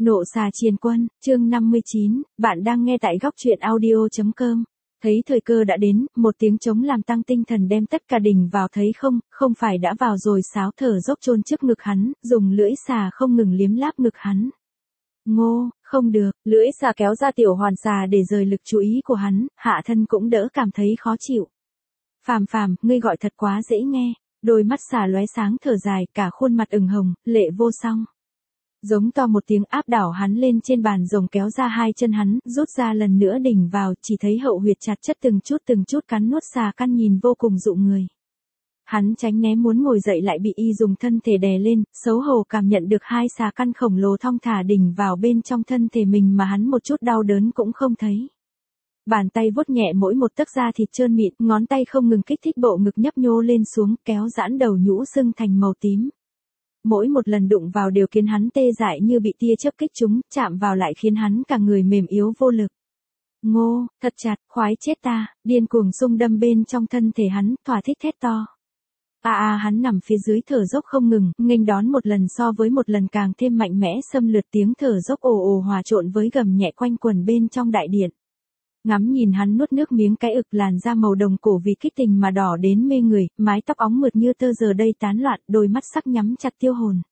Nộ xà triền quân, chương 59, bạn đang nghe tại góc truyện audio.com. Thấy thời cơ đã đến, một tiếng trống làm tăng tinh thần đem tất cả đỉnh vào thấy không, không phải đã vào rồi sáo thở dốc chôn trước ngực hắn, dùng lưỡi xà không ngừng liếm láp ngực hắn. Ngô, không được, lưỡi xà kéo ra tiểu hoàn xà để rời lực chú ý của hắn, hạ thân cũng đỡ cảm thấy khó chịu. Phàm phàm, ngươi gọi thật quá dễ nghe, đôi mắt xà lóe sáng thở dài, cả khuôn mặt ửng hồng, lệ vô song. Giống to một tiếng áp đảo hắn lên trên bàn rồng kéo ra hai chân hắn, rút ra lần nữa đỉnh vào, chỉ thấy hậu huyệt chặt chất từng chút cắn nuốt xà căn nhìn vô cùng dụ người. Hắn tránh né muốn ngồi dậy lại bị y dùng thân thể đè lên, xấu hổ cảm nhận được hai xà căn khổng lồ thong thả đỉnh vào bên trong thân thể mình mà hắn một chút đau đớn cũng không thấy. Bàn tay vuốt nhẹ mỗi một tấc da thịt trơn mịn, ngón tay không ngừng kích thích bộ ngực nhấp nhô lên xuống, kéo giãn đầu nhũ sưng thành màu tím. Mỗi một lần đụng vào đều khiến hắn tê dại như bị tia chớp kích trúng, chạm vào lại khiến hắn cả người mềm yếu vô lực. Ngô, thật chặt, khoái chết ta, điên cuồng xung đâm bên trong thân thể hắn, thỏa thích thét to. Hắn nằm phía dưới thở dốc không ngừng, nghênh đón một lần so với một lần càng thêm mạnh mẽ xâm lược, tiếng thở dốc ồ ồ hòa trộn với gầm nhẹ quanh quần bên trong đại điện. Ngắm nhìn hắn nuốt nước miếng cái ực, làn da màu đồng cổ vì kích tình mà đỏ đến mê người, mái tóc óng mượt như tơ giờ đây tán loạn, đôi mắt sắc nhắm chặt tiêu hồn.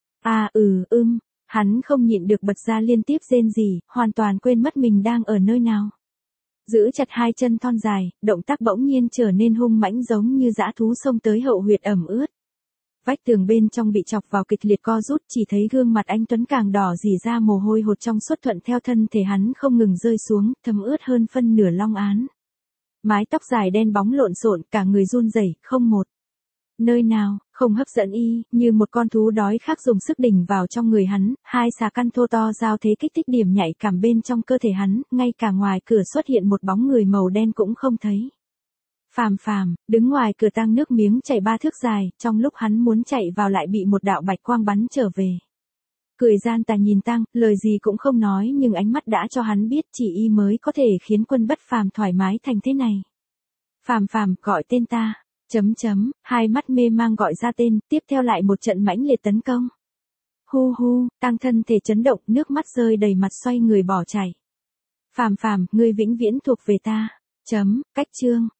Hắn không nhịn được bật ra liên tiếp rên rỉ, hoàn toàn quên mất mình đang ở nơi nào. Giữ chặt hai chân thon dài, động tác bỗng nhiên trở nên hung mãnh giống như dã thú xông tới hậu huyệt ẩm ướt. Vách tường bên trong bị chọc vào kịch liệt co rút, chỉ thấy gương mặt anh tuấn càng đỏ rỉ ra mồ hôi hột trong suốt thuận theo thân thể hắn không ngừng rơi xuống, thấm ướt hơn phân nửa long án. Mái tóc dài đen bóng lộn xộn, cả người run rẩy, không một nơi nào không hấp dẫn y, như một con thú đói khát dùng sức đỉnh vào trong người hắn, hai xà căn thô to giao thế kích thích điểm nhạy cảm bên trong cơ thể hắn, ngay cả ngoài cửa xuất hiện một bóng người màu đen cũng không thấy. Phàm, đứng ngoài cửa tang nước miếng chảy 3 thước dài, trong lúc hắn muốn chạy vào lại bị một đạo bạch quang bắn trở về. Cười gian tà nhìn Tang, lời gì cũng không nói nhưng ánh mắt đã cho hắn biết chỉ y mới có thể khiến Quân Bất Phàm thoải mái thành thế này. Phàm, gọi tên ta. Hai mắt mê mang gọi ra tên, tiếp theo lại một trận mãnh liệt tấn công. Tang thân thể chấn động, nước mắt rơi đầy mặt xoay người bỏ chạy. Phàm, ngươi vĩnh viễn thuộc về ta. Cách chương.